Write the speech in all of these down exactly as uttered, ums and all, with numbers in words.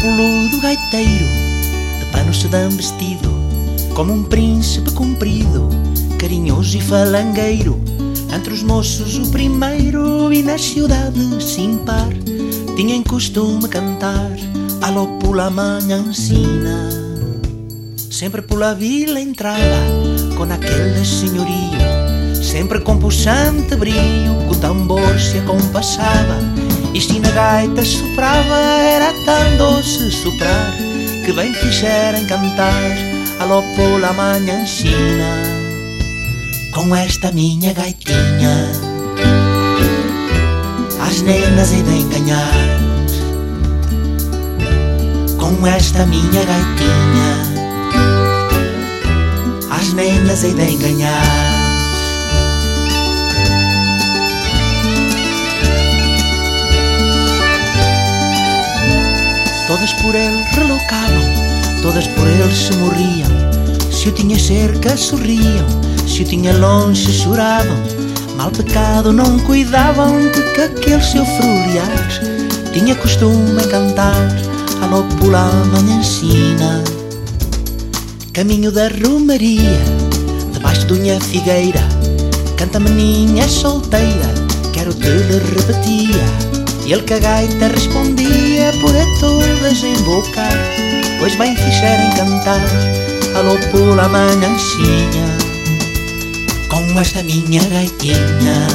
pulo do gaiteiro, de pano sedã vestido, como um príncipe comprido, carinhoso e falangueiro. Entre os moços o primeiro, e na cidade sem par tinha em costume cantar alô pula manhãncina. Sempre pela vila entrava com aquele senhorio, sempre com puxante brio, que o tambor se compassava, e se na gaita soprava era tão doce soprar, que bem fizeram cantar alô pula manhãncina. Com esta minha gaitinha as nenas hei de enganhar, com esta minha gaitinha as nenas hei de enganhar. Todas por ele reloucavam, todas por ele se morriam. Se o tinha cerca sorriam, se o tinha longe choravam. Mal pecado não cuidavam de que aquele seu fruliar tinha costume a cantar alô pula manhãncina. Caminho da romaria, debaixo de unha figueira, canta meninha solteira, quero te lhe repetia. E ele que a gaita respondia por a todas embocar, pois bem fizeram cantar alô pula manhãncina. Com esta minha gaitinha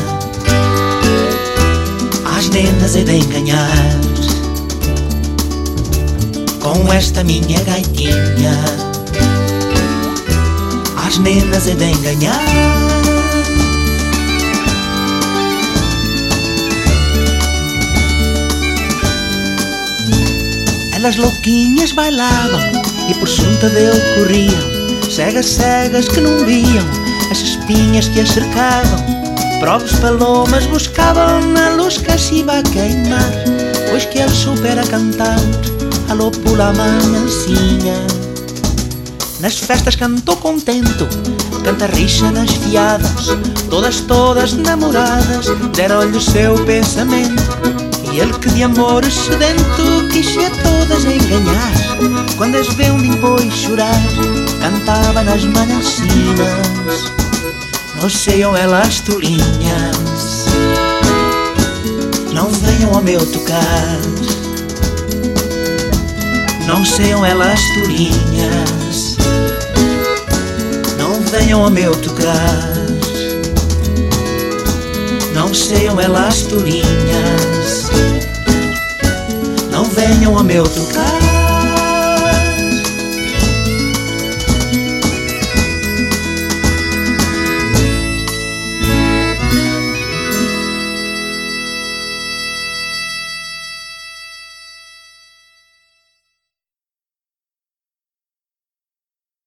as nenas hei de enganhar, com esta minha gaitinha as nenas hei de enganhar. Elas louquinhas bailavam e por junta dele corriam, cegas, cegas que não viam as espinhas que as cercavam. Próprios palomas buscavam na luz que se iba a queimar, pois que ele soubera cantar alô pula manhãncina. Nas festas cantou contento, canta rixa das fiadas, todas, todas namoradas deram-lhe o seu pensamento. E ele que de amor sedento quis a todas enganar, quando as vê um depois chorar, cantava nas manhãncinas. Não seiam elas tolinhas, não venham ao meu tocar. Não seiam elas tolinhas, não venham ao meu tocar. Não seiam elas tolinhas, não venham ao meu tocar.